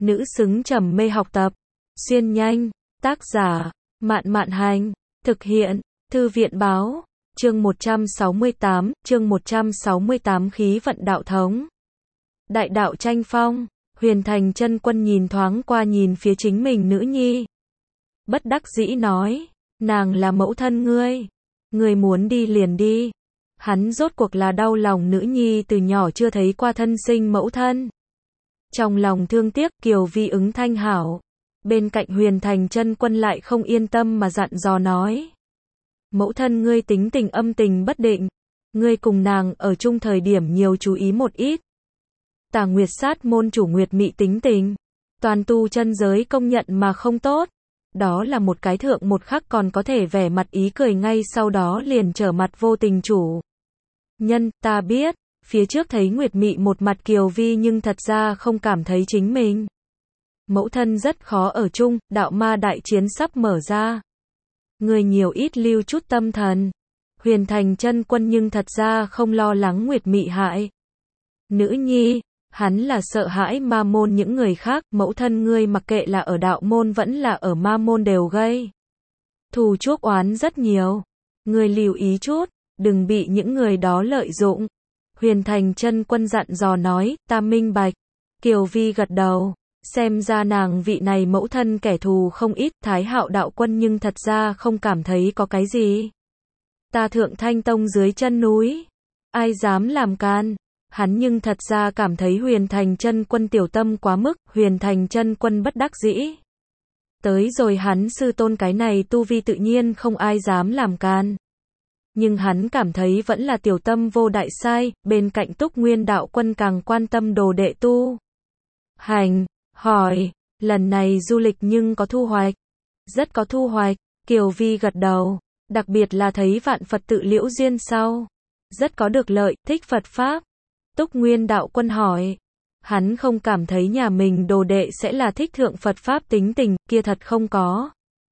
nữ xứng trầm mê học tập. Xuyên nhanh, tác giả, Mạn Mạn Hành, thực hiện, Thư viện Báo, chương 168 khí vận đạo thống. Đại đạo tranh phong, Huyền Thành Chân Quân nhìn thoáng qua nhìn phía chính mình nữ nhi. Bất đắc dĩ nói, nàng là mẫu thân ngươi muốn đi liền đi. Hắn rốt cuộc là đau lòng nữ nhi từ nhỏ chưa thấy qua thân sinh mẫu thân. Trong lòng thương tiếc, Kiều Vi ứng thanh hảo. Bên cạnh Huyền Thành Chân Quân lại không yên tâm mà dặn dò nói. Mẫu thân ngươi tính tình âm tình bất định. Ngươi cùng nàng ở chung thời điểm nhiều chú ý một ít. Tà Nguyệt Sát môn chủ Nguyệt Mị tính tình. Toàn tu chân giới công nhận mà không tốt. Đó là một cái thượng một khắc còn có thể vẻ mặt ý cười ngay sau đó liền trở mặt vô tình chủ. Nhân, ta biết, phía trước thấy Nguyệt Mị một mặt Kiều Vi nhưng thật ra không cảm thấy chính mình. Mẫu thân rất khó ở chung, đạo ma đại chiến sắp mở ra. Người nhiều ít lưu chút tâm thần. Huyền Thành Chân Quân nhưng thật ra không lo lắng Nguyệt Mị hại nữ nhi, hắn là sợ hãi ma môn những người khác, mẫu thân ngươi mặc kệ là ở đạo môn vẫn là ở ma môn đều gây thù chuốc oán rất nhiều. Ngươi lưu ý chút, đừng bị những người đó lợi dụng. Huyền Thành Chân Quân dặn dò nói, ta minh bạch. Kiều Vi gật đầu, xem ra nàng vị này mẫu thân kẻ thù không ít. Thái Hạo đạo quân nhưng thật ra không cảm thấy có cái gì. Ta Thượng Thanh Tông dưới chân núi, ai dám làm can. Hắn nhưng thật ra cảm thấy Huyền Thành Chân Quân tiểu tâm quá mức. Huyền Thành Chân Quân bất đắc dĩ. Tới rồi hắn sư tôn cái này tu vi tự nhiên không ai dám làm can. Nhưng hắn cảm thấy vẫn là tiểu tâm vô đại sai. Bên cạnh Túc Nguyên đạo quân càng quan tâm đồ đệ tu hành, hỏi, lần này du lịch nhưng có thu hoạch? Rất có thu hoạch. Kiều Vi gật đầu, đặc biệt là thấy vạn Phật tự liễu duyên sau. Rất có được lợi, thích Phật Pháp. Túc Nguyên đạo quân hỏi, hắn không cảm thấy nhà mình đồ đệ sẽ là thích thượng Phật Pháp tính tình, kia thật không có.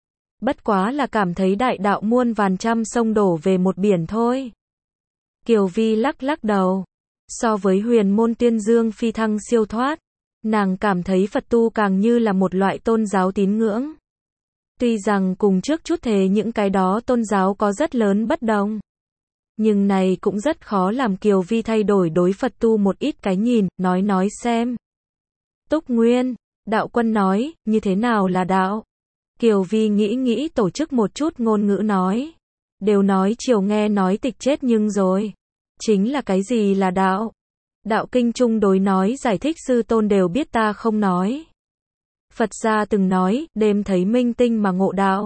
Bất quá là cảm thấy đại đạo muôn vàn trăm sông đổ về một biển thôi. Kiều Vi lắc lắc đầu. So với huyền môn tiên dương phi thăng siêu thoát, nàng cảm thấy Phật tu càng như là một loại tôn giáo tín ngưỡng. Tuy rằng cùng trước chút thế những cái đó tôn giáo có rất lớn bất đồng. Nhưng này cũng rất khó làm Kiều Vi thay đổi đối Phật tu một ít cái nhìn, nói xem. Túc Nguyên, đạo quân nói, như thế nào là đạo? Kiều Vi nghĩ tổ chức một chút ngôn ngữ nói. Đều nói chiều nghe nói tịch chết nhưng rồi. Chính là cái gì là đạo? Đạo kinh chung đối nói giải thích sư tôn đều biết ta không nói. Phật gia từng nói, đêm thấy minh tinh mà ngộ đạo.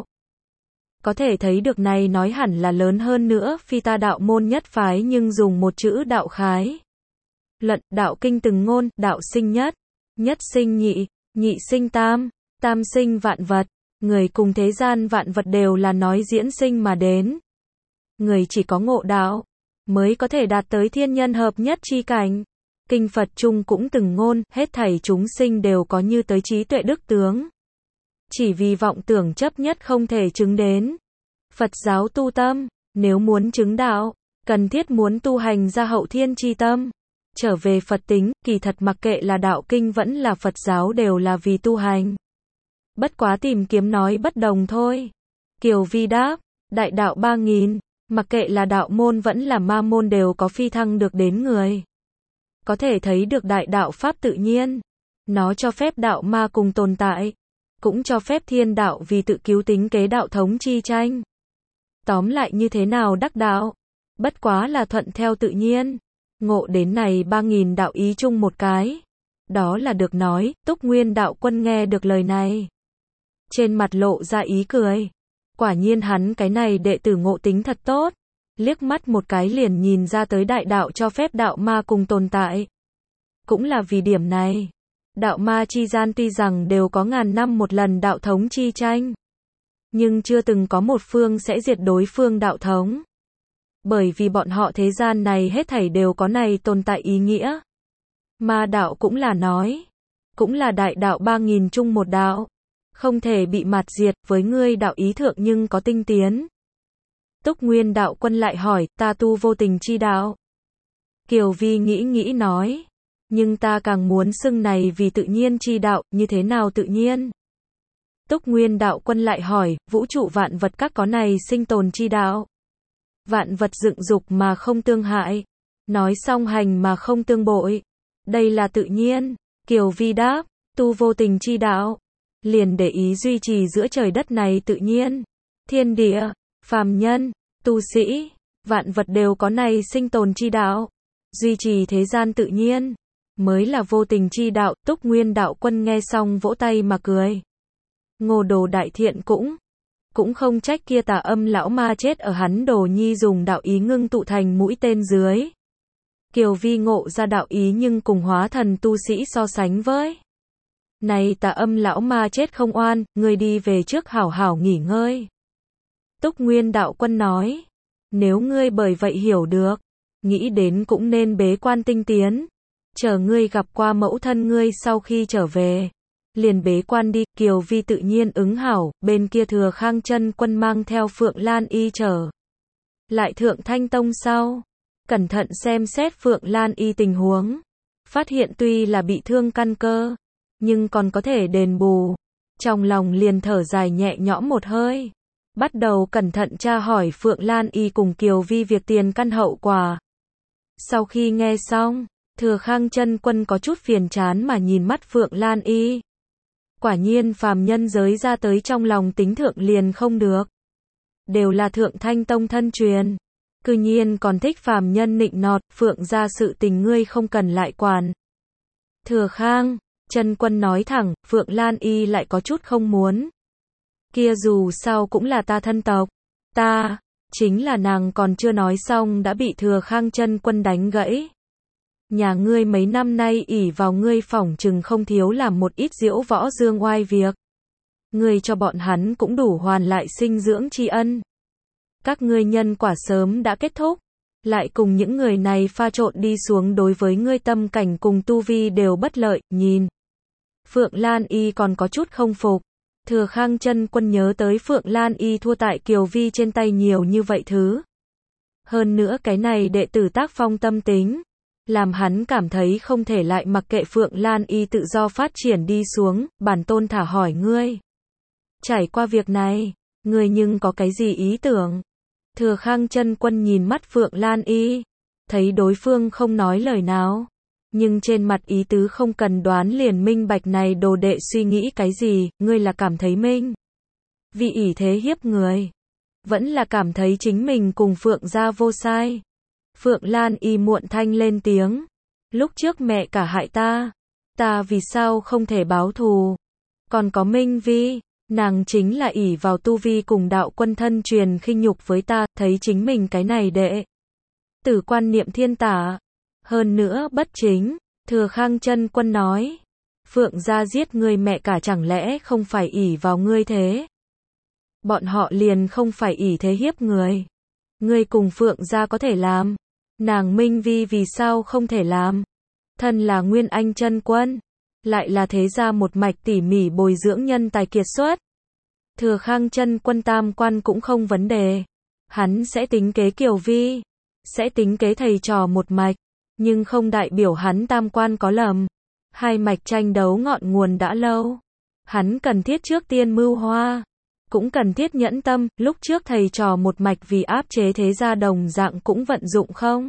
Có thể thấy được này nói hẳn là lớn hơn nữa, phi ta đạo môn nhất phái nhưng dùng một chữ đạo khái. Luận, đạo kinh từng ngôn, đạo sinh nhất, nhất sinh nhị, nhị sinh tam, tam sinh vạn vật. Người cùng thế gian vạn vật đều là nói diễn sinh mà đến. Người chỉ có ngộ đạo, mới có thể đạt tới thiên nhân hợp nhất chi cảnh. Kinh Phật chung cũng từng ngôn, hết thảy chúng sinh đều có như tới trí tuệ đức tướng. Chỉ vì vọng tưởng chấp nhất không thể chứng đến. Phật giáo tu tâm, nếu muốn chứng đạo, cần thiết muốn tu hành ra hậu thiên chi tâm. Trở về Phật tính, kỳ thật mặc kệ là đạo kinh vẫn là Phật giáo đều là vì tu hành. Bất quá tìm kiếm nói bất đồng thôi. Kiều Vi đáp, đại đạo 3000, mặc kệ là đạo môn vẫn là ma môn đều có phi thăng được đến người. Có thể thấy được đại đạo pháp tự nhiên. Nó cho phép đạo ma cùng tồn tại. Cũng cho phép thiên đạo vì tự cứu tính kế đạo thống chi tranh. Tóm lại như thế nào đắc đạo? Bất quá là thuận theo tự nhiên. Ngộ đến này 3000 đạo ý chung một cái. Đó là được nói. Túc Nguyên đạo quân nghe được lời này. Trên mặt lộ ra ý cười. Quả nhiên hắn cái này đệ tử ngộ tính thật tốt. Liếc mắt một cái liền nhìn ra tới đại đạo cho phép đạo ma cùng tồn tại. Cũng là vì điểm này. Đạo ma chi gian tuy rằng đều có ngàn năm một lần đạo thống chi tranh. Nhưng chưa từng có một phương sẽ diệt đối phương đạo thống. Bởi vì bọn họ thế gian này hết thảy đều có này tồn tại ý nghĩa. Ma đạo cũng là nói. Cũng là đại đạo 3000 chung một đạo. Không thể bị mạt diệt, với ngươi đạo ý thượng nhưng có tinh tiến. Túc Nguyên đạo quân lại hỏi, ta tu vô tình chi đạo. Kiều Vi nghĩ nói. Nhưng ta càng muốn xưng này vì tự nhiên chi đạo, như thế nào tự nhiên? Túc Nguyên đạo quân lại hỏi, vũ trụ vạn vật các có này sinh tồn chi đạo. Vạn vật dựng dục mà không tương hại. Nói song hành mà không tương bội. Đây là tự nhiên. Kiều Vi đáp, tu vô tình chi đạo. Liền để ý duy trì giữa trời đất này tự nhiên. Thiên địa, phàm nhân, tu sĩ, vạn vật đều có này sinh tồn chi đạo. Duy trì thế gian tự nhiên. Mới là vô tình chi đạo. Túc Nguyên đạo quân nghe xong vỗ tay mà cười. Ngô Đồ đại thiện cũng không trách kia tà âm lão ma chết ở hắn Đồ Nhi dùng đạo ý ngưng tụ thành mũi tên dưới. Kiều Vi ngộ ra đạo ý nhưng cùng hóa thần tu sĩ so sánh với. Này tà âm lão ma chết không oan, ngươi đi về trước hảo hảo nghỉ ngơi. Túc Nguyên đạo quân nói, nếu ngươi bởi vậy hiểu được, nghĩ đến cũng nên bế quan tinh tiến. Chờ ngươi gặp qua mẫu thân ngươi sau khi trở về. Liền bế quan đi, Kiều Vi tự nhiên ứng hảo, bên kia Thừa Khang Chân Quân mang theo Phượng Lan Y trở lại Thượng Thanh Tông sau, cẩn thận xem xét Phượng Lan Y tình huống, phát hiện tuy là bị thương căn cơ, nhưng còn có thể đền bù, trong lòng liền thở dài nhẹ nhõm một hơi, bắt đầu cẩn thận tra hỏi Phượng Lan Y cùng Kiều Vi việc tiền căn hậu quả. Sau khi nghe xong, Thừa Khang Chân Quân có chút phiền chán mà nhìn mắt Phượng Lan Y. Quả nhiên phàm nhân giới ra tới trong lòng tính thượng liền không được. Đều là Thượng Thanh Tông thân truyền. Cư nhiên còn thích phàm nhân nịnh nọt, Phượng gia sự tình ngươi không cần lại quản. Thừa Khang, Chân Quân nói thẳng, Phượng Lan Y lại có chút không muốn. Kia dù sao cũng là ta thân tộc. Ta, chính là nàng còn chưa nói xong đã bị Thừa Khang Chân Quân đánh gãy. Nhà ngươi mấy năm nay ỷ vào ngươi phỏng chừng không thiếu làm một ít diễu võ dương oai việc. Ngươi cho bọn hắn cũng đủ hoàn lại sinh dưỡng tri ân. Các ngươi nhân quả sớm đã kết thúc. Lại cùng những người này pha trộn đi xuống đối với ngươi tâm cảnh cùng tu vi đều bất lợi, nhìn. Phượng Lan Y còn có chút không phục. Thừa Khang Chân Quân nhớ tới Phượng Lan Y thua tại Kiều Vi trên tay nhiều như vậy thứ. Hơn nữa cái này đệ tử tác phong tâm tính. Làm hắn cảm thấy không thể lại mặc kệ Phượng Lan Y tự do phát triển đi xuống, bản tôn thả hỏi ngươi. Trải qua việc này, ngươi nhưng có cái gì ý tưởng? Thừa Khang Chân Quân nhìn mắt Phượng Lan Y, thấy đối phương không nói lời nào, nhưng trên mặt ý tứ không cần đoán liền minh bạch này đồ đệ suy nghĩ cái gì, ngươi là cảm thấy minh vì ỷ thế hiếp người, vẫn là cảm thấy chính mình cùng Phượng gia vô sai. Phượng Lan Y muộn thanh lên tiếng. Lúc trước mẹ cả hại ta vì sao không thể báo thù? Còn có Minh Vi, nàng chính là ỷ vào tu vi cùng đạo quân thân truyền khinh nhục với ta, thấy chính mình cái này đệ tử quan niệm thiên tả. Hơn nữa bất chính, Thừa Khang Chân Quân nói. Phượng gia giết ngươi mẹ cả chẳng lẽ không phải ỷ vào ngươi thế? Bọn họ liền không phải ỷ thế hiếp người. Ngươi cùng Phượng gia có thể làm. Nàng Minh Vi vì sao không thể làm? Thân là Nguyên Anh Chân Quân, lại là thế gia một mạch tỉ mỉ bồi dưỡng nhân tài kiệt xuất. Thừa Khang Chân Quân tam quan cũng không vấn đề. Hắn sẽ tính kế Kiều Vi, sẽ tính kế thầy trò một mạch, nhưng không đại biểu hắn tam quan có lầm. Hai mạch tranh đấu ngọn nguồn đã lâu. Hắn cần thiết trước tiên mưu hoa, cũng cần thiết nhẫn tâm, lúc trước thầy trò một mạch vì áp chế thế gia đồng dạng cũng vận dụng không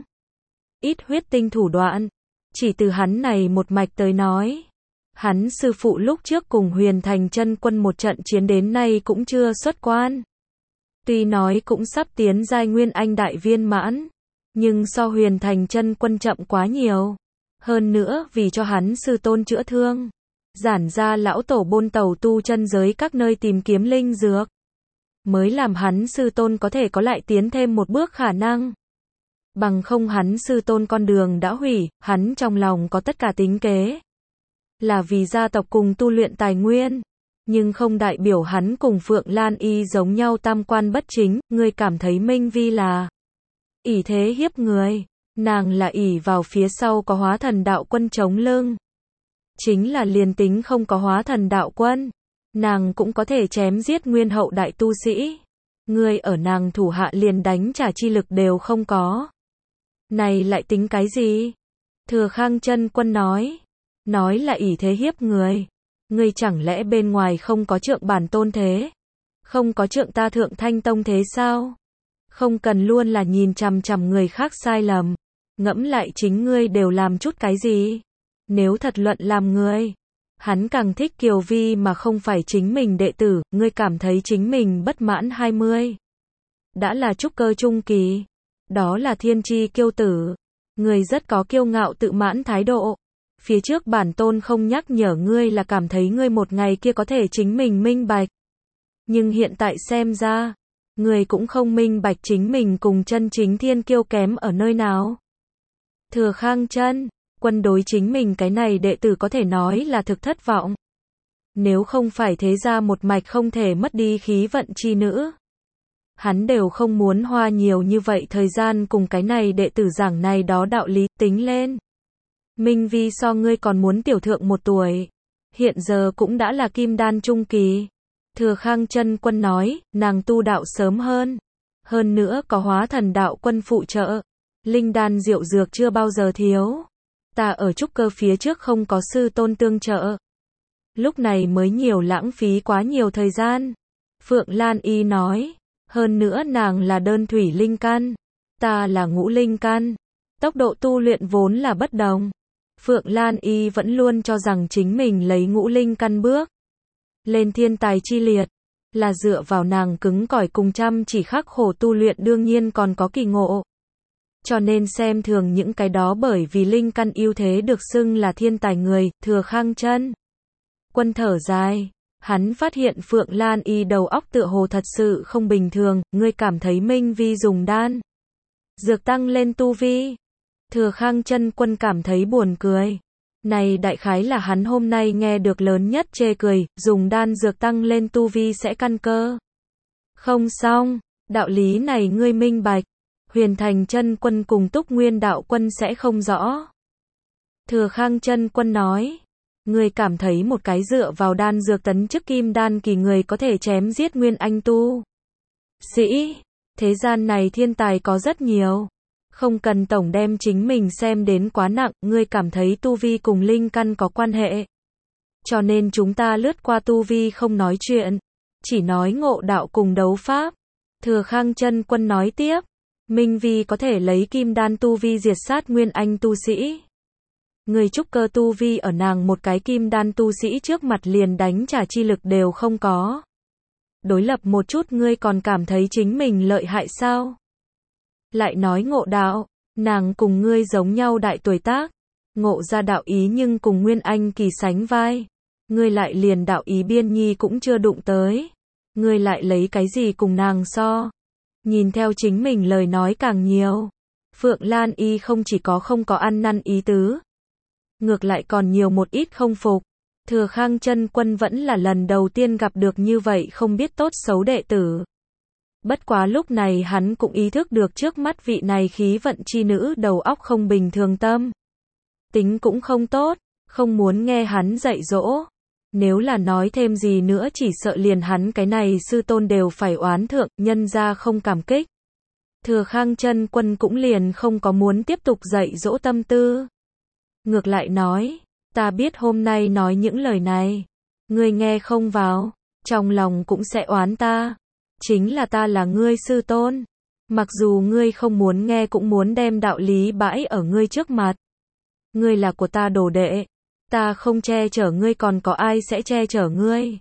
ít huyết tinh thủ đoạn. Chỉ từ hắn này một mạch tới nói, hắn sư phụ lúc trước cùng Huyền Thành Chân Quân một trận chiến đến nay cũng chưa xuất quan. Tuy nói cũng sắp tiến giai Nguyên Anh đại viên mãn, nhưng so Huyền Thành Chân Quân chậm quá nhiều. Hơn nữa vì cho hắn sư tôn chữa thương, giản ra lão tổ bôn tàu tu chân giới các nơi tìm kiếm linh dược, mới làm hắn sư tôn có thể có lại tiến thêm một bước khả năng. Bằng không hắn sư tôn con đường đã hủy, hắn trong lòng có tất cả tính kế. Là vì gia tộc cùng tu luyện tài nguyên, nhưng không đại biểu hắn cùng Phượng Lan Y giống nhau tam quan bất chính. Ngươi cảm thấy Minh Vi là ỷ thế hiếp người, nàng là ỷ vào phía sau có hóa thần đạo quân chống lưng. Chính là liền tính không có hóa thần đạo quân, nàng cũng có thể chém giết nguyên hậu đại tu sĩ. Ngươi ở nàng thủ hạ liền đánh trả chi lực đều không có. Này lại tính cái gì? Thừa Khang Chân Quân nói là ỷ thế hiếp người. Ngươi chẳng lẽ bên ngoài không có trượng bản tôn thế? Không có trượng ta Thượng Thanh Tông thế sao? Không cần luôn là nhìn chằm chằm người khác sai lầm. Ngẫm lại chính ngươi đều làm chút cái gì? Nếu thật luận làm người, hắn càng thích Kiều Vi mà không phải chính mình đệ tử, ngươi cảm thấy chính mình bất mãn 20. Đã là trúc cơ trung kỳ. Đó là thiên chi kiêu tử. Ngươi rất có kiêu ngạo tự mãn thái độ. Phía trước bản tôn không nhắc nhở ngươi là cảm thấy ngươi một ngày kia có thể chính mình minh bạch. Nhưng hiện tại xem ra, ngươi cũng không minh bạch chính mình cùng chân chính thiên kiêu kém ở nơi nào. Thừa Khang Chân Quân đối chính mình cái này đệ tử có thể nói là thực thất vọng. Nếu không phải thế ra một mạch không thể mất đi khí vận chi nữ, hắn đều không muốn hoa nhiều như vậy thời gian cùng cái này đệ tử giảng này đó đạo lý. Tính lên, Minh Vi so ngươi còn muốn tiểu thượng 1 tuổi, hiện giờ cũng đã là kim đan trung kỳ. Thừa Khang Chân Quân nói, nàng tu đạo sớm hơn nữa có Hóa Thần đạo quân phụ trợ, linh đan diệu dược chưa bao giờ thiếu. Ta ở trúc cơ phía trước không có sư tôn tương trợ, lúc này mới nhiều lãng phí quá nhiều thời gian. Phượng Lan Y nói, hơn nữa nàng là đơn thủy linh căn, ta là ngũ linh căn, tốc độ tu luyện vốn là bất đồng. Phượng Lan Y vẫn luôn cho rằng chính mình lấy ngũ linh căn bước lên thiên tài chi liệt, là dựa vào nàng cứng cỏi cùng chăm chỉ khắc khổ tu luyện, đương nhiên còn có kỳ ngộ. Cho nên xem thường những cái đó bởi vì linh căn ưu thế được xưng là thiên tài người. Thừa Khang Chân Quân thở dài, hắn phát hiện Phượng Lan Y đầu óc tựa hồ thật sự không bình thường. Ngươi cảm thấy Minh Vi dùng đan dược tăng lên tu vi? Thừa Khang Chân Quân cảm thấy buồn cười. Này đại khái là hắn hôm nay nghe được lớn nhất chê cười, dùng đan dược tăng lên tu vi sẽ căn cơ. Không xong, đạo lý này ngươi minh bạch, Huyền Thành Chân Quân cùng Túc Nguyên đạo quân sẽ không rõ. Thừa Khang Chân Quân nói, ngươi cảm thấy một cái dựa vào đan dược tấn chức kim đan kỳ người có thể chém giết nguyên anh tu sĩ? Thế gian này thiên tài có rất nhiều. Không cần tổng đem chính mình xem đến quá nặng, ngươi cảm thấy tu vi cùng linh căn có quan hệ. Cho nên chúng ta lướt qua tu vi không nói chuyện, chỉ nói ngộ đạo cùng đấu pháp. Thừa Khang Chân Quân nói tiếp, Minh Vi có thể lấy kim đan tu vi diệt sát nguyên anh tu sĩ. Người trúc cơ tu vi ở nàng một cái kim đan tu sĩ trước mặt liền đánh trả chi lực đều không có. Đối lập một chút ngươi còn cảm thấy chính mình lợi hại sao? Lại nói ngộ đạo, nàng cùng ngươi giống nhau đại tuổi tác, ngộ ra đạo ý nhưng cùng nguyên anh kỳ sánh vai. Ngươi lại liền đạo ý biên nhi cũng chưa đụng tới. Ngươi lại lấy cái gì cùng nàng so? Nhìn theo chính mình lời nói càng nhiều. Phượng Lan Y không chỉ có không có ăn năn ý tứ, ngược lại còn nhiều một ít không phục. Thừa Khang Chân Quân vẫn là lần đầu tiên gặp được như vậy không biết tốt xấu đệ tử. Bất quá lúc này hắn cũng ý thức được trước mắt vị này khí vận chi nữ đầu óc không bình thường, tâm tính cũng không tốt, không muốn nghe hắn dạy dỗ. Nếu là nói thêm gì nữa chỉ sợ liền hắn cái này sư tôn đều phải oán thượng, nhân ra không cảm kích. Thừa Khang Chân Quân cũng liền không có muốn tiếp tục dạy dỗ tâm tư. Ngược lại nói, ta biết hôm nay nói những lời này, ngươi nghe không vào, trong lòng cũng sẽ oán ta. Chính là ta là ngươi sư tôn. Mặc dù ngươi không muốn nghe cũng muốn đem đạo lý bãi ở ngươi trước mặt. Ngươi là của ta đồ đệ. Ta không che chở ngươi còn có ai sẽ che chở ngươi?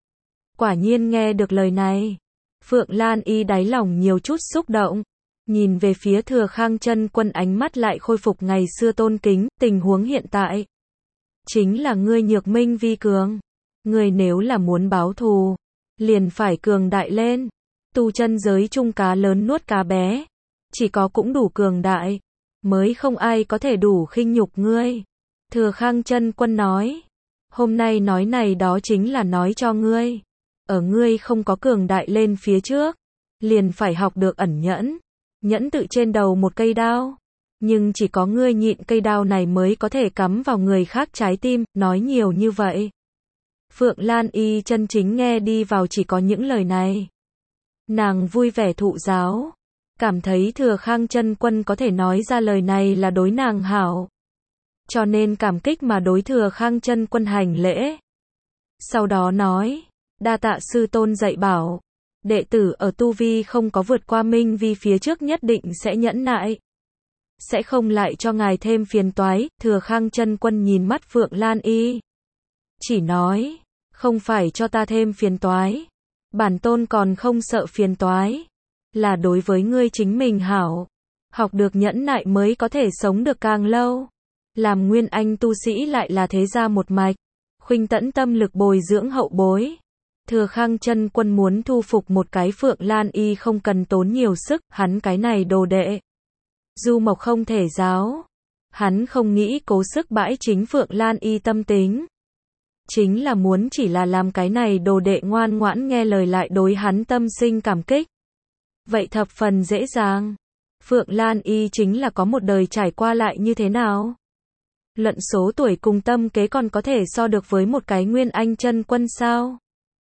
Quả nhiên nghe được lời này, Phượng Lan Y đáy lòng nhiều chút xúc động. Nhìn về phía Thừa Khang Chân Quân, ánh mắt lại khôi phục ngày xưa tôn kính. Tình huống hiện tại chính là ngươi nhược Minh Vi cường. Ngươi nếu là muốn báo thù, liền phải cường đại lên. Tu chân giới chung cá lớn nuốt cá bé, chỉ có cũng đủ cường đại, mới không ai có thể đủ khinh nhục ngươi. Thừa Khang Chân Quân nói, hôm nay nói này đó chính là nói cho ngươi, ở ngươi không có cường đại lên phía trước, liền phải học được ẩn nhẫn, nhẫn tự trên đầu một cây đao, nhưng chỉ có ngươi nhịn cây đao này mới có thể cắm vào người khác trái tim. Nói nhiều như vậy, Phượng Lan Y chân chính nghe đi vào chỉ có những lời này. Nàng vui vẻ thụ giáo, cảm thấy Thừa Khang Chân Quân có thể nói ra lời này là đối nàng hảo. cho nên cảm kích mà đối Thừa Khang Chân Quân hành lễ. Sau đó nói, đa tạ sư tôn dạy bảo, đệ tử ở tu vi không có vượt qua Minh Vi phía trước nhất định sẽ nhẫn nại, sẽ không lại cho ngài thêm phiền toái. Thừa Khang Chân Quân nhìn mắt Phượng Lan Y, chỉ nói, không phải cho ta thêm phiền toái, bản tôn còn không sợ phiền toái, là đối với ngươi chính mình hảo, học được nhẫn nại mới có thể sống được càng lâu. Làm nguyên anh tu sĩ lại là thế gia một mạch, khuynh tẫn tâm lực bồi dưỡng hậu bối. Thừa Khang Chân Quân muốn thu phục một cái Phượng Lan Y không cần tốn nhiều sức, hắn cái này đồ đệ du mộc không thể giáo, hắn không nghĩ cố sức bãi chính Phượng Lan Y tâm tính, chính là muốn chỉ là làm cái này đồ đệ ngoan ngoãn nghe lời lại đối hắn tâm sinh cảm kích. Vậy thập phần dễ dàng. Phượng Lan Y chính là có một đời trải qua lại như thế nào? Luận số tuổi cùng tâm kế còn có thể so được với một cái nguyên anh chân quân sao?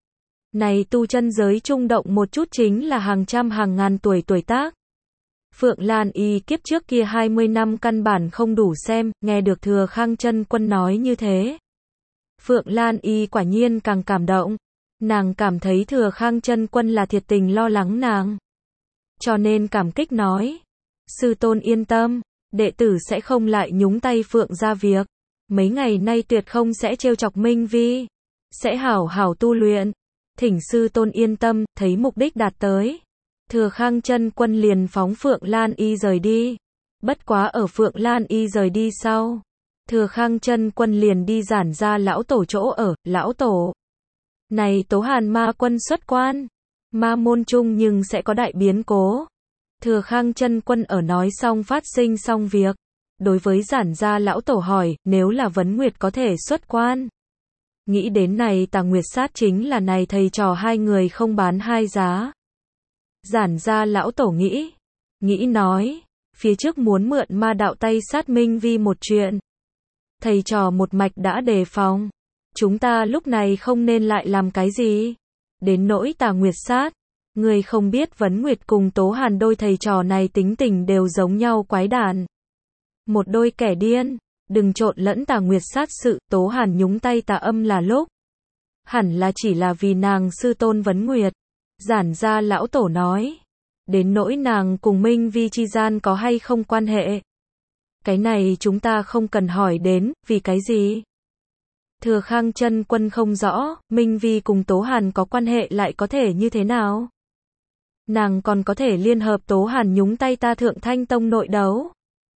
Này tu chân giới trung động một chút chính là hàng trăm hàng ngàn tuổi tuổi tác. Phượng Lan Y kiếp trước kia 20 năm căn bản không đủ xem, nghe được Thừa Khang Chân Quân nói như thế. Phượng Lan Y quả nhiên càng cảm động. Nàng cảm thấy Thừa Khang Chân Quân là thiệt tình lo lắng nàng, cho nên cảm kích nói, sư tôn yên tâm, đệ tử sẽ không lại nhúng tay Phượng gia việc, mấy ngày nay tuyệt không sẽ trêu chọc Minh Vi, sẽ hảo hảo tu luyện, thỉnh sư tôn yên tâm. Thấy mục đích đạt tới, Thừa Khang Chân Quân liền phóng Phượng Lan Y rời đi. Bất quá ở Phượng Lan Y rời đi sau, Thừa Khang Chân Quân liền đi Giản Gia lão tổ chỗ ở. Lão tổ, này Tố Hàn ma quân xuất quan, ma môn chung nhưng sẽ có đại biến cố. Thừa Khang Chân Quân ở nói xong phát sinh xong việc, đối với Giản Gia lão tổ hỏi, nếu là Vấn Nguyệt có thể xuất quan. Nghĩ đến này Tà Nguyệt sát chính là này thầy trò hai người không bán hai giá. Giản Gia lão tổ nghĩ nói, phía trước muốn mượn ma đạo tay sát Minh Vi một chuyện, thầy trò một mạch đã đề phòng, chúng ta lúc này không nên lại làm cái gì. Đến nỗi Tà Nguyệt sát, người không biết Vấn Nguyệt cùng Tố Hàn đôi thầy trò này tính tình đều giống nhau quái đản, một đôi kẻ điên. Đừng trộn lẫn Tà Nguyệt sát sự. Tố Hàn nhúng tay tà âm là lúc, hẳn là chỉ là vì nàng sư tôn Vấn Nguyệt. Giản Gia lão tổ nói, đến nỗi nàng cùng Minh Vi chi gian có hay không quan hệ, cái này chúng ta không cần hỏi đến. Vì cái gì? Thừa Khang Chân Quân không rõ, Minh Vi cùng Tố Hàn có quan hệ lại có thể như thế nào? Nàng còn có thể liên hợp Tố Hàn nhúng tay ta Thượng Thanh Tông nội đấu.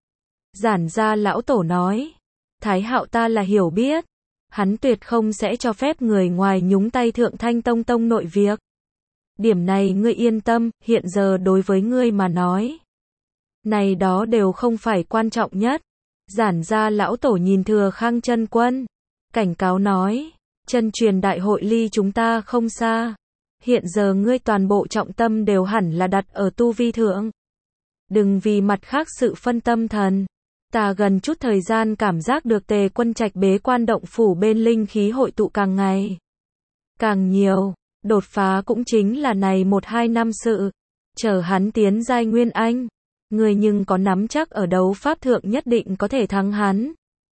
Giản Gia lão tổ nói, Thái Hạo ta là hiểu biết, hắn tuyệt không sẽ cho phép người ngoài nhúng tay Thượng Thanh Tông tông nội việc. Điểm này ngươi yên tâm, hiện giờ đối với ngươi mà nói, này đó đều không phải quan trọng nhất. Giản Gia lão tổ nhìn Thừa Khang Chân Quân, cảnh cáo nói, chân truyền đại hội ly chúng ta không xa, hiện giờ ngươi toàn bộ trọng tâm đều hẳn là đặt ở tu vi thượng, đừng vì mặt khác sự phân tâm thần. Ta gần chút thời gian cảm giác được Tề Quân Trạch bế quan động phủ bên linh khí hội tụ càng ngày càng nhiều, đột phá cũng chính là này 1-2 năm sự, chờ hắn tiến giai nguyên anh, người nhưng có nắm chắc ở đấu pháp thượng nhất định có thể thắng hắn.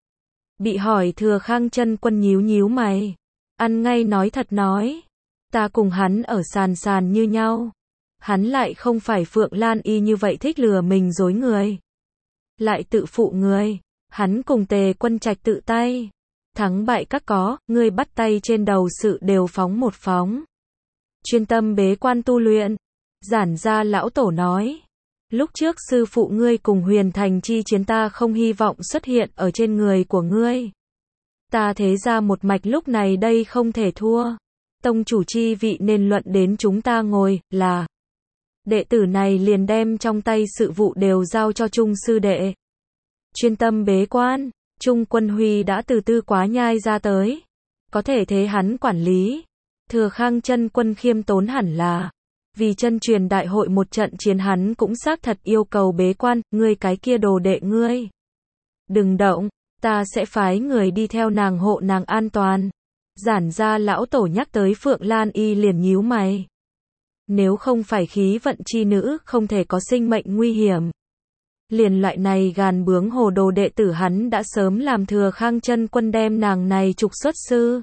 Bị hỏi Thừa Khang Chân Quân nhíu mày, ăn ngay nói thật nói, ta cùng hắn ở sàn như nhau, hắn lại không phải Phượng Lan Y như vậy thích lừa mình dối người, lại tự phụ người, hắn cùng Tề Quân Trạch tự tay, thắng bại các có, ngươi bắt tay trên đầu sự đều phóng một phóng, chuyên tâm bế quan tu luyện. Giản Gia lão tổ nói, lúc trước sư phụ ngươi cùng Huyền Thành chi chiến ta không hy vọng xuất hiện ở trên người của ngươi, ta thế ra một mạch lúc này đây không thể thua, tông chủ chi vị nên luận đến chúng ta ngồi, là đệ tử này liền đem trong tay sự vụ đều giao cho Trung sư đệ, chuyên tâm bế quan. Trung Quân Huy đã từ Tư Quá Nhai ra tới, có thể thế hắn quản lý. Thừa Khang Chân Quân khiêm tốn hẳn là, vì chân truyền đại hội một trận chiến hắn cũng xác thật yêu cầu bế quan. Ngươi cái kia đồ đệ ngươi, đừng động, ta sẽ phái người đi theo nàng hộ nàng an toàn. Giản Gia lão tổ nhắc tới Phượng Lan Y liền nhíu mày. Nếu không phải khí vận chi nữ không thể có sinh mệnh nguy hiểm, Liền loại này gàn bướng hồ đồ đệ tử hắn đã sớm làm Thừa Khang Chân Quân đem nàng này trục xuất sư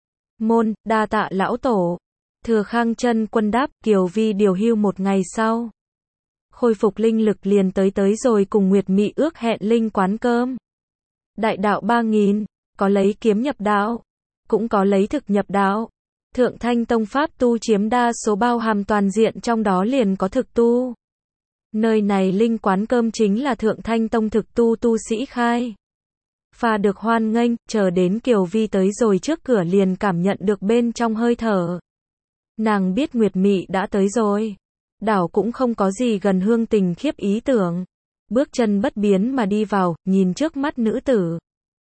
môn, đa tạ lão tổ. Thừa Khang Chân Quân đáp, Kiều Vi điều hưu một ngày sau. Khôi phục linh lực liền tới rồi cùng Nguyệt Mị ước hẹn linh quán cơm. Đại đạo 3000, có lấy kiếm nhập đạo, cũng có lấy thực nhập đạo. Thượng Thanh Tông Pháp tu chiếm đa số bao hàm toàn diện trong đó liền có thực tu. Nơi này linh quán cơm chính là Thượng Thanh Tông thực tu tu sĩ khai. Pha được hoan nghênh, chờ đến Kiều Vi tới rồi trước cửa liền cảm nhận được bên trong hơi thở. Nàng biết Nguyệt Mị đã tới rồi. Đảo cũng không có gì gần hương tình khiếp ý tưởng. Bước chân bất biến mà đi vào, nhìn trước mắt nữ tử.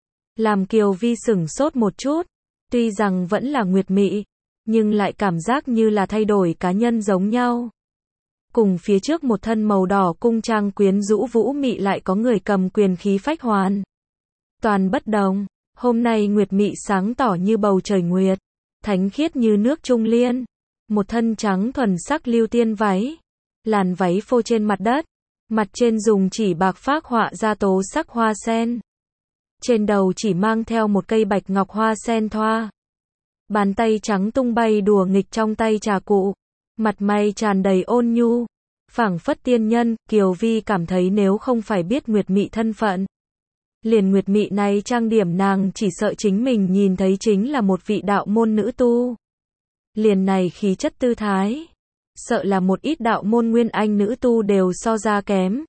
Làm Kiều Vi sửng sốt một chút. Tuy rằng vẫn là Nguyệt Mị, nhưng lại cảm giác như là thay đổi cá nhân giống nhau. Cùng phía trước một thân màu đỏ cung trang quyến rũ Vũ Mị lại có người cầm quyền khí phách hoàn toàn bất đồng. Hôm nay Nguyệt Mị sáng tỏ như bầu trời nguyệt, thánh khiết như nước trung liên. Một thân trắng thuần sắc lưu tiên váy, làn váy phô trên mặt đất, mặt trên dùng chỉ bạc phác họa ra tố sắc hoa sen. Trên đầu chỉ mang theo một cây bạch ngọc hoa sen thoa. Bàn tay trắng tung bay đùa nghịch trong tay trà cụ, mặt mày tràn đầy ôn nhu, phảng phất tiên nhân. Kiều Vi cảm thấy nếu không phải biết Nguyệt Mị thân phận, liền Nguyệt Mị này trang điểm nàng chỉ sợ chính mình nhìn thấy chính là một vị đạo môn nữ tu. Liền này khí chất tư thái, sợ là một ít đạo môn nguyên anh nữ tu đều so ra kém.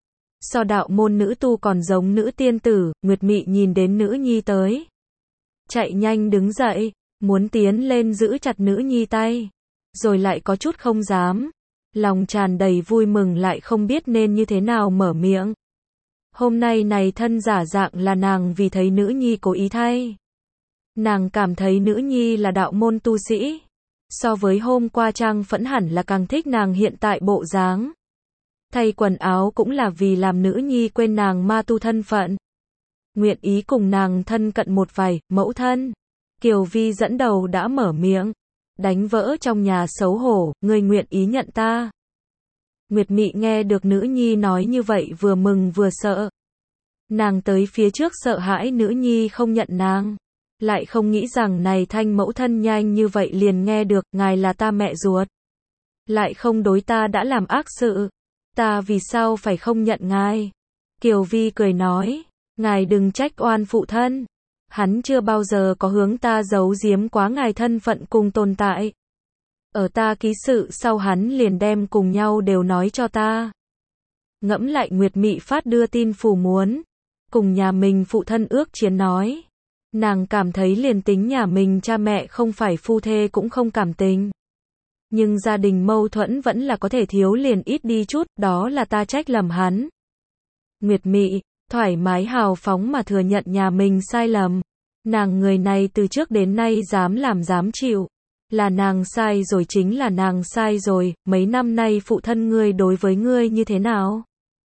So đạo môn nữ tu còn giống nữ tiên tử. Nguyệt Mị nhìn đến nữ nhi tới, chạy nhanh đứng dậy, muốn tiến lên giữ chặt nữ nhi tay, rồi lại có chút không dám, lòng tràn đầy vui mừng lại không biết nên như thế nào mở miệng. Hôm nay này thân giả dạng là nàng vì thấy nữ nhi cố ý thay. Nàng cảm thấy nữ nhi là đạo môn tu sĩ, so với hôm qua trang phẫn hẳn là càng thích nàng hiện tại bộ dáng. Thay quần áo cũng là vì làm nữ nhi quên nàng ma tu thân phận, nguyện ý cùng nàng thân cận một vài. Mẫu thân, Kiều Vi dẫn đầu đã mở miệng, đánh vỡ trong nhà xấu hổ, ngươi nguyện ý nhận ta. Nguyệt Mị nghe được nữ nhi nói như vậy vừa mừng vừa sợ. Nàng tới phía trước sợ hãi nữ nhi không nhận nàng, lại không nghĩ rằng này thanh mẫu thân nhanh như vậy liền nghe được, ngài là ta mẹ ruột, lại không đối ta đã làm ác sự, ta vì sao phải không nhận ngài. Kiều Vi cười nói, ngài đừng trách oan phụ thân, hắn chưa bao giờ có hướng ta giấu giếm quá ngài thân phận cùng tồn tại. Ở ta ký sự sau hắn liền đem cùng nhau đều nói cho ta. Ngẫm lại Nguyệt Mị phát đưa tin phủ muốn cùng nhà mình phụ thân ước chiến nói. Nàng cảm thấy liền tính nhà mình cha mẹ không phải phu thê cũng không cảm tình. Nhưng gia đình mâu thuẫn vẫn là có thể thiếu liền ít đi chút, đó là ta trách lầm hắn. Nguyệt Mị, thoải mái hào phóng mà thừa nhận nhà mình sai lầm. Nàng người này từ trước đến nay dám làm dám chịu. Là nàng sai rồi, chính là nàng sai rồi, mấy năm nay phụ thân ngươi đối với ngươi như thế nào?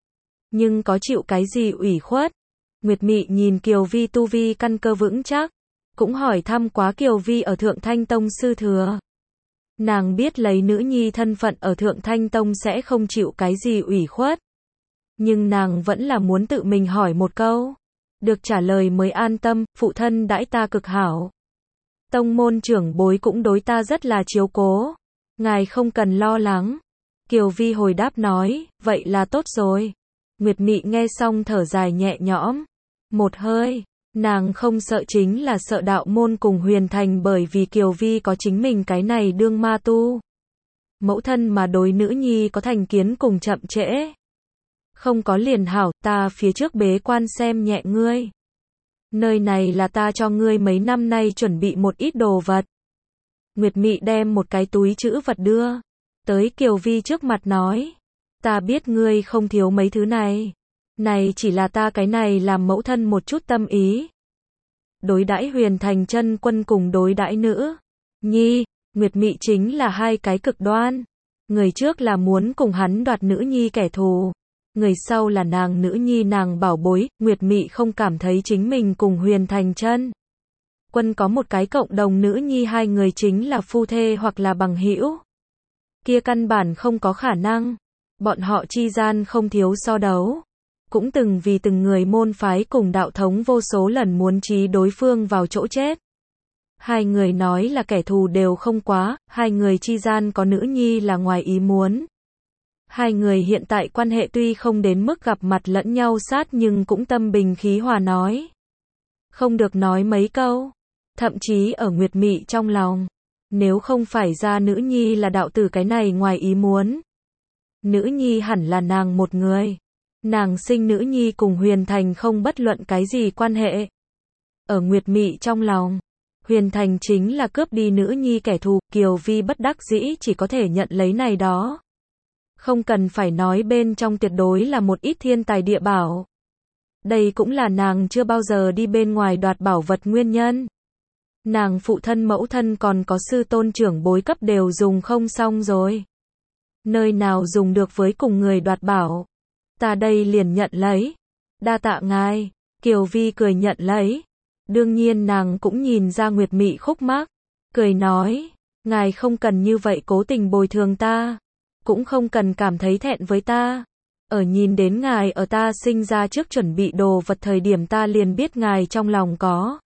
Nhưng có chịu cái gì ủy khuất? Nguyệt Mị nhìn Kiều Vi tu vi căn cơ vững chắc, cũng hỏi thăm quá Kiều Vi ở Thượng Thanh Tông sư thừa. Nàng biết lấy nữ nhi thân phận ở Thượng Thanh Tông sẽ không chịu cái gì ủy khuất. Nhưng nàng vẫn là muốn tự mình hỏi một câu. Được trả lời mới an tâm, phụ thân đãi ta cực hảo. Tông môn trưởng bối cũng đối ta rất là chiếu cố. Ngài không cần lo lắng. Kiều Vi hồi đáp nói, vậy là tốt rồi. Nguyệt Mị nghe xong thở dài nhẹ nhõm. Một hơi, nàng không sợ chính là sợ đạo môn cùng Huyền Thành, bởi vì Kiều Vi có chính mình cái này đương ma tu. Mẫu thân mà đối nữ nhi có thành kiến cùng chậm trễ. Không có liền hảo, ta phía trước bế quan xem nhẹ ngươi. Nơi này là ta cho ngươi mấy năm nay chuẩn bị một ít đồ vật. Nguyệt Mị đem một cái túi trữ vật đưa tới Kiều Vi trước mặt nói. Ta biết ngươi không thiếu mấy thứ này. Này chỉ là ta cái này làm mẫu thân một chút tâm ý. Đối đãi Huyền Thành Chân Quân cùng đối đãi nữ nhi, Nguyệt Mị chính là hai cái cực đoan. Người trước là muốn cùng hắn đoạt nữ nhi kẻ thù. Người sau là nàng nữ nhi nàng bảo bối. Nguyệt Mị không cảm thấy chính mình cùng Huyền Thành Chân Quân có một cái cộng đồng nữ nhi, hai người chính là phu thê hoặc là bằng hữu. Kia căn bản không có khả năng. Bọn họ chi gian không thiếu so đấu. cũng từng vì từng người môn phái cùng đạo thống vô số lần muốn trí đối phương vào chỗ chết. Hai người nói là kẻ thù đều không quá, hai người chi gian có nữ nhi là ngoài ý muốn. Hai người hiện tại quan hệ tuy không đến mức gặp mặt lẫn nhau sát nhưng cũng tâm bình khí hòa nói. Không được nói mấy câu. Thậm chí ở Nguyệt Mị trong lòng. Nếu không phải ra nữ nhi là đạo tử cái này ngoài ý muốn. Nữ nhi hẳn là nàng một người. Nàng sinh nữ nhi cùng Huyền Thành không bất luận cái gì quan hệ. Ở Nguyệt Mị trong lòng. Huyền Thành chính là cướp đi nữ nhi kẻ thù, Kiều Vi bất đắc dĩ chỉ có thể nhận lấy này đó. Không cần phải nói bên trong tuyệt đối là một ít thiên tài địa bảo. Đây cũng là nàng chưa bao giờ đi bên ngoài đoạt bảo vật nguyên nhân. Nàng phụ thân mẫu thân còn có sư tôn trưởng bối cấp đều dùng không xong rồi. Nơi nào dùng được với cùng người đoạt bảo. Ta đây liền nhận lấy. Đa tạ ngài. Kiều Vi cười nhận lấy. Đương nhiên nàng cũng nhìn ra Nguyệt Mị khúc mắc. Cười nói. Ngài không cần như vậy cố tình bồi thường ta. Cũng không cần cảm thấy thẹn với ta. Ở nhìn đến ngài ở ta sinh ra trước chuẩn bị đồ vật thời điểm ta liền biết ngài trong lòng có.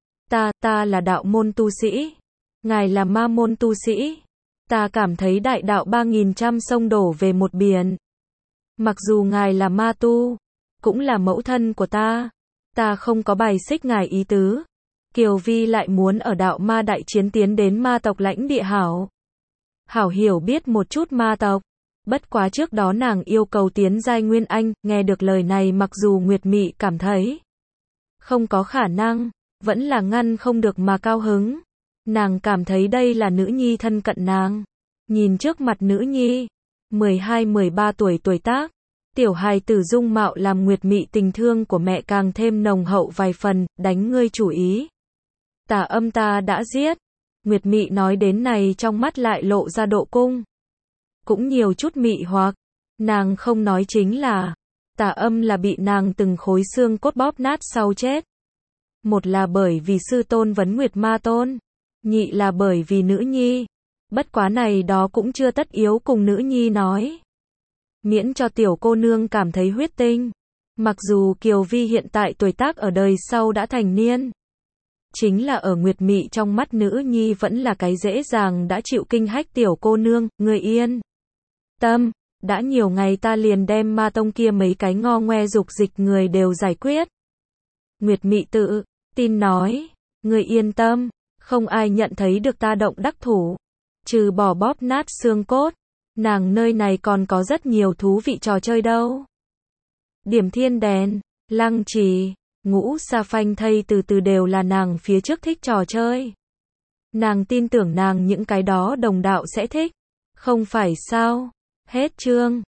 Ta là đạo môn tu sĩ. Ngài là ma môn tu sĩ. Ta cảm thấy đại đạo 3.000 trăm sông đổ về một biển. Mặc dù ngài là ma tu, cũng là mẫu thân của ta. Ta không có bài xích ngài ý tứ. Kiều Vi lại muốn ở đạo ma đại chiến tiến đến ma tộc lãnh địa hảo. Hảo hiểu biết một chút ma tộc. Bất quá trước đó nàng yêu cầu tiến giai Nguyên Anh, nghe được lời này mặc dù Nguyệt Mị cảm thấy không có khả năng, vẫn là ngăn không được mà cao hứng. Nàng cảm thấy đây là nữ nhi thân cận nàng. Nhìn trước mặt nữ nhi, 12-13 tuổi tuổi tác, tiểu hài tử dung mạo làm Nguyệt Mị tình thương của mẹ càng thêm nồng hậu vài phần, đánh ngươi chủ ý. Tà Âm ta đã giết. Nguyệt Mị nói đến này trong mắt lại lộ ra độ cung. Cũng nhiều chút mị hoặc. Nàng không nói chính là Tà Âm là bị nàng từng khối xương cốt bóp nát sau chết. Một là bởi vì sư tôn vấn Nguyệt Ma Tôn. Nhị là bởi vì nữ nhi. Bất quá này đó cũng chưa tất yếu cùng nữ nhi nói. Miễn cho tiểu cô nương cảm thấy huyết tinh. Mặc dù Kiều Vi hiện tại tuổi tác ở đời sau đã thành niên. Chính là ở Nguyệt Mị trong mắt nữ nhi vẫn là cái dễ dàng đã chịu kinh hách tiểu cô nương, người yên tâm, đã nhiều ngày ta liền đem ma tông kia mấy cái ngo ngoe dục dịch người đều giải quyết. Nguyệt Mị tự tin nói, người yên tâm, không ai nhận thấy được ta động đắc thủ, trừ bỏ bóp nát xương cốt, nàng nơi này còn có rất nhiều thú vị trò chơi đâu. Điểm thiên đèn, lăng trì, ngũ sa phanh thây từ từ đều là nàng phía trước thích trò chơi. Nàng tin tưởng nàng những cái đó đồng đạo sẽ thích. Không phải sao? Hết chương.